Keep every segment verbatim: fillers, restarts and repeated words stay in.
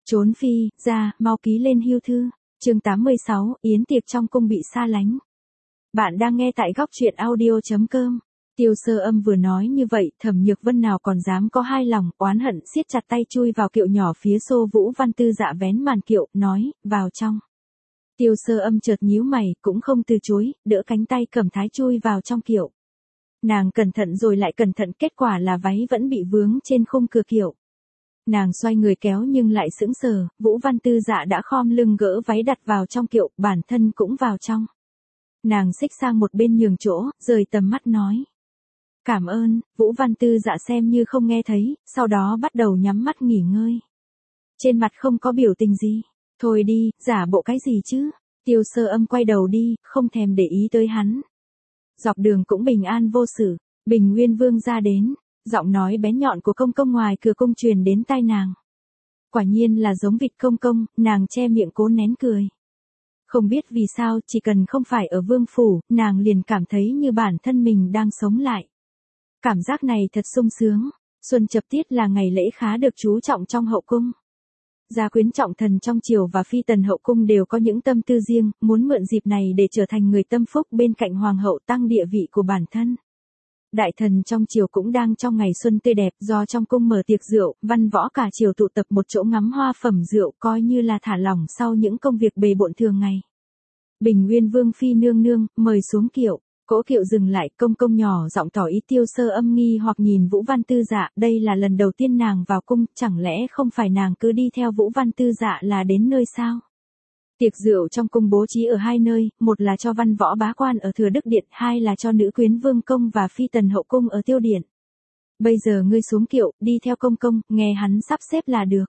Trốn phi, ra, mau ký lên hưu thư. Chương tám mươi sáu, yến tiệc trong cung bị xa lánh. Bạn đang nghe tại góc truyện audio chấm com. Tiêu Sơ Âm vừa nói như vậy, Thẩm Nhược Vân nào còn dám có hai lòng, oán hận siết chặt tay chui vào kiệu nhỏ phía xô Vũ Văn Tư Dạ vén màn kiệu, nói, vào trong. Tiêu Sơ Âm chợt nhíu mày, cũng không từ chối, đỡ cánh tay Cẩm Thái chui vào trong kiệu. Nàng cẩn thận rồi lại cẩn thận, kết quả là váy vẫn bị vướng trên khung cửa kiệu. Nàng xoay người kéo nhưng lại sững sờ, Vũ Văn Tư Dạ đã khom lưng gỡ váy đặt vào trong kiệu, bản thân cũng vào trong. Nàng xích sang một bên nhường chỗ, rời tầm mắt nói. Cảm ơn, Vũ Văn Tư Dạ xem như không nghe thấy, sau đó bắt đầu nhắm mắt nghỉ ngơi. Trên mặt không có biểu tình gì. Thôi đi, giả bộ cái gì chứ? Tiêu Sơ Âm quay đầu đi, không thèm để ý tới hắn. Dọc đường cũng bình an vô sự, Bình Nguyên Vương ra đến. Giọng nói bén nhọn của công công ngoài cửa cung truyền đến tai nàng. Quả nhiên là giống vịt công công, nàng che miệng cố nén cười. Không biết vì sao, chỉ cần không phải ở vương phủ, nàng liền cảm thấy như bản thân mình đang sống lại. Cảm giác này thật sung sướng. Xuân Chập Tiết là ngày lễ khá được chú trọng trong hậu cung. Gia quyến trọng thần trong triều và phi tần hậu cung đều có những tâm tư riêng, muốn mượn dịp này để trở thành người tâm phúc bên cạnh hoàng hậu, tăng địa vị của bản thân. Đại thần trong triều cũng đang trong ngày xuân tươi đẹp, do trong cung mở tiệc rượu, văn võ cả triều tụ tập một chỗ ngắm hoa phẩm rượu, coi như là thả lỏng sau những công việc bề bộn thường ngày. Bình Nguyên Vương phi nương nương, mời xuống kiệu. Cỗ kiệu dừng lại, công công nhỏ giọng tỏ ý. Tiêu Sơ Âm nghi hoặc nhìn Vũ Văn Tư Dạ, đây là lần đầu tiên nàng vào cung, chẳng lẽ không phải nàng cứ đi theo Vũ Văn Tư Dạ là đến nơi sao? Tiệc rượu trong cung bố trí ở hai nơi, một là cho văn võ bá quan ở Thừa Đức Điện, hai là cho nữ quyến vương công và phi tần hậu cung ở Tiêu Điện. Bây giờ ngươi xuống kiệu, đi theo công công, nghe hắn sắp xếp là được.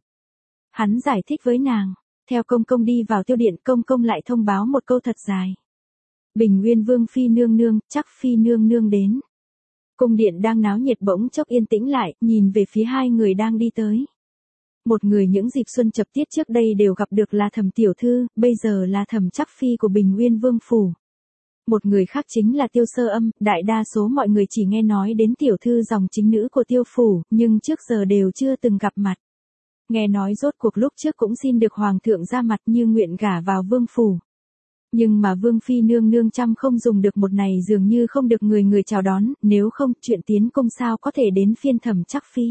Hắn giải thích với nàng, theo công công đi vào Tiêu Điện, công công lại thông báo một câu thật dài. Bình Nguyên Vương phi nương nương, chắc phi nương nương đến. Cung điện đang náo nhiệt bỗng chốc yên tĩnh lại, nhìn về phía hai người đang đi tới. Một người những dịp xuân chập tiết trước đây đều gặp được là Thẩm tiểu thư, bây giờ là Thẩm Trắc phi của Bình Nguyên Vương phủ. Một người khác chính là Tiêu Sơ Âm, đại đa số mọi người chỉ nghe nói đến tiểu thư dòng chính nữ của Tiêu phủ, nhưng trước giờ đều chưa từng gặp mặt. Nghe nói rốt cuộc lúc trước cũng xin được hoàng thượng ra mặt như nguyện gả vào vương phủ. Nhưng mà vương phi nương nương chăm không dùng được một này, dường như không được người người chào đón, nếu không chuyện tiến cung sao có thể đến phiên Thẩm Trắc phi.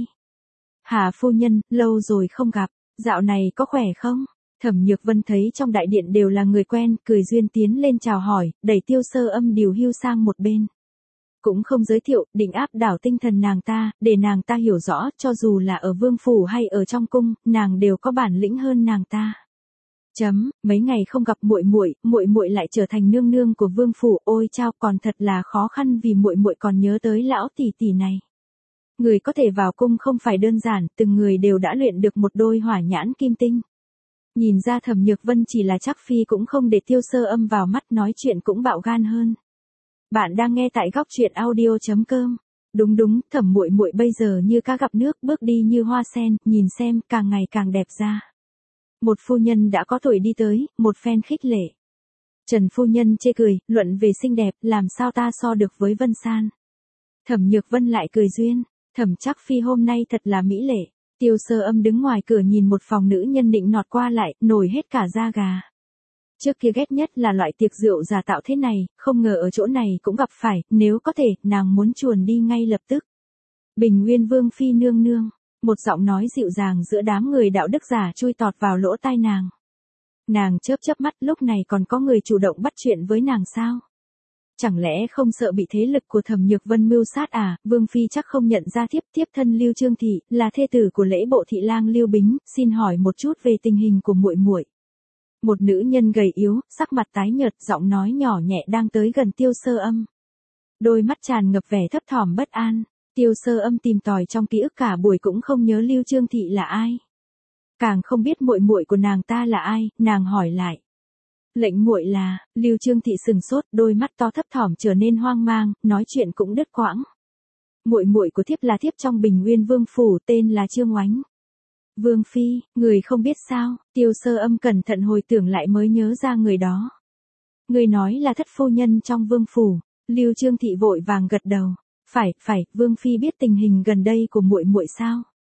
Hà phu nhân, lâu rồi không gặp, dạo này có khỏe không? Thẩm Nhược Vân thấy trong đại điện đều là người quen, cười duyên tiến lên chào hỏi, đẩy Tiêu Sơ Âm điều hưu sang một bên. Cũng không giới thiệu, định áp đảo tinh thần nàng ta, để nàng ta hiểu rõ, cho dù là ở vương phủ hay ở trong cung, nàng đều có bản lĩnh hơn nàng ta. Chấm, mấy ngày không gặp muội muội, muội muội lại trở thành nương nương của vương phủ, ôi chao, còn thật là khó khăn vì muội muội còn nhớ tới lão tỷ tỷ này. Người có thể vào cung không phải đơn giản, từng người đều đã luyện được một đôi hỏa nhãn kim tinh. Nhìn ra Thẩm Nhược Vân chỉ là Trắc phi cũng không để Tiêu Sơ Âm vào mắt, nói chuyện cũng bạo gan hơn. Bạn đang nghe tại góc truyện audio chấm com. Đúng đúng, Thẩm muội muội bây giờ như cá gặp nước, bước đi như hoa sen, nhìn xem, càng ngày càng đẹp ra. Một phu nhân đã có tuổi đi tới, một phen khích lệ. Trần phu nhân chê cười, luận về xinh đẹp, làm sao ta so được với Vân San. Thẩm Nhược Vân lại cười duyên, Thẩm Trắc phi hôm nay thật là mỹ lệ. Tiêu Sơ Âm đứng ngoài cửa nhìn một phòng nữ nhân nịnh nọt qua lại, nổi hết cả da gà. Trước kia ghét nhất là loại tiệc rượu giả tạo thế này, không ngờ ở chỗ này cũng gặp phải, nếu có thể, nàng muốn chuồn đi ngay lập tức. Bình Nguyên Vương phi nương nương. Một giọng nói dịu dàng giữa đám người đạo đức giả chui tọt vào lỗ tai nàng. Nàng chớp chớp mắt, lúc này còn có người chủ động bắt chuyện với nàng sao? Chẳng lẽ không sợ bị thế lực của Thẩm Nhược Vân mưu sát à? Vương phi chắc không nhận ra thiếp, thiếp thân Lưu Trương thị, là thê tử của lễ bộ thị lang Lưu Bính, xin hỏi một chút về tình hình của muội muội. Một nữ nhân gầy yếu, sắc mặt tái nhợt, giọng nói nhỏ nhẹ đang tới gần Tiêu Sơ Âm. Đôi mắt tràn ngập vẻ thấp thỏm bất an. Tiêu Sơ Âm tìm tòi trong ký ức cả buổi cũng không nhớ Lưu Trương thị là ai. Càng không biết muội muội của nàng ta là ai, nàng hỏi lại. Lệnh muội là, Lưu Trương thị sừng sốt, đôi mắt to thấp thỏm trở nên hoang mang, nói chuyện cũng đứt quãng. Muội muội của thiếp là thiếp trong Bình Nguyên Vương phủ, tên là Trương Oánh. Vương phi, người không biết sao? Tiêu Sơ Âm cẩn thận hồi tưởng lại mới nhớ ra người đó. Người nói là thất phu nhân trong vương phủ. Lưu Trương thị vội vàng gật đầu. Phải, phải, Vương phi biết tình hình gần đây của muội muội sao?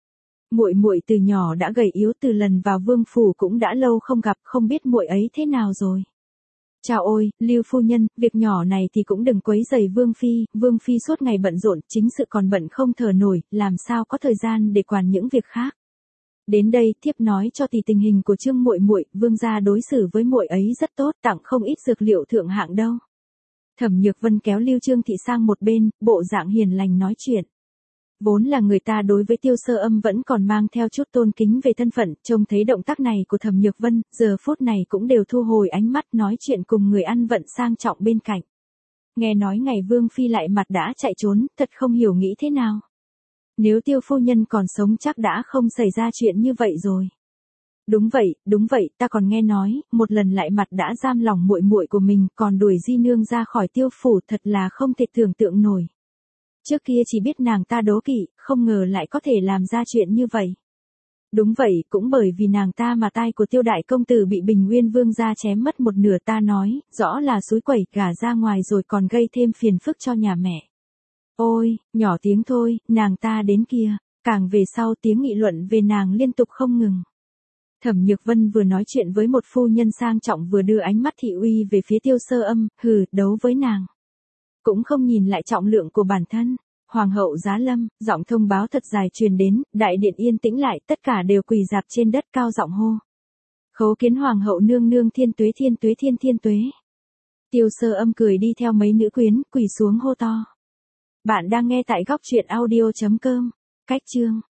Muội muội từ nhỏ đã gầy yếu, từ lần vào vương phủ cũng đã lâu không gặp, không biết muội ấy thế nào rồi. Chào ôi, Lưu phu nhân, việc nhỏ này thì cũng đừng quấy rầy vương phi, vương phi suốt ngày bận rộn, chính sự còn bận không thở nổi, làm sao có thời gian để quản những việc khác. Đến đây, thiếp nói cho tỷ tình hình của Trương muội muội, vương gia đối xử với muội ấy rất tốt, tặng không ít dược liệu thượng hạng đâu. Thẩm Nhược Vân kéo Lưu Trương thị sang một bên, bộ dạng hiền lành nói chuyện. Vốn là người ta đối với Tiêu Sơ Âm vẫn còn mang theo chút tôn kính về thân phận, trông thấy động tác này của Thẩm Nhược Vân, giờ phút này cũng đều thu hồi ánh mắt nói chuyện cùng người ăn vận sang trọng bên cạnh. Nghe nói ngày Vương Phi lại mặt đã chạy trốn, thật không hiểu nghĩ thế nào. Nếu Tiêu phu nhân còn sống chắc đã không xảy ra chuyện như vậy rồi. Đúng vậy, đúng vậy, ta còn nghe nói, một lần lại mặt đã giam lòng muội muội của mình, còn đuổi Di nương ra khỏi Tiêu phủ, thật là không thể tưởng tượng nổi. Trước kia chỉ biết nàng ta đố kỵ, không ngờ lại có thể làm ra chuyện như vậy. Đúng vậy, cũng bởi vì nàng ta mà tai của Tiêu đại công tử bị Bình Nguyên vương gia chém mất một nửa, ta nói, rõ là xúi quẩy gả ra ngoài rồi còn gây thêm phiền phức cho nhà mẹ. Ôi, nhỏ tiếng thôi, nàng ta đến kia, càng về sau tiếng nghị luận về nàng liên tục không ngừng. Thẩm Nhược Vân vừa nói chuyện với một phu nhân sang trọng vừa đưa ánh mắt thị uy về phía Tiêu Sơ Âm, hừ, đấu với nàng. Cũng không nhìn lại trọng lượng của bản thân. Hoàng hậu giá lâm, giọng thông báo thật dài truyền đến, đại điện yên tĩnh lại, tất cả đều quỳ dạp trên đất cao giọng hô. Khấu kiến hoàng hậu nương nương thiên tuế thiên tuế thiên thiên tuế. Tiêu Sơ Âm cười đi theo mấy nữ quyến, quỳ xuống hô to. Bạn đang nghe tại góc truyện audio chấm com. Cách chương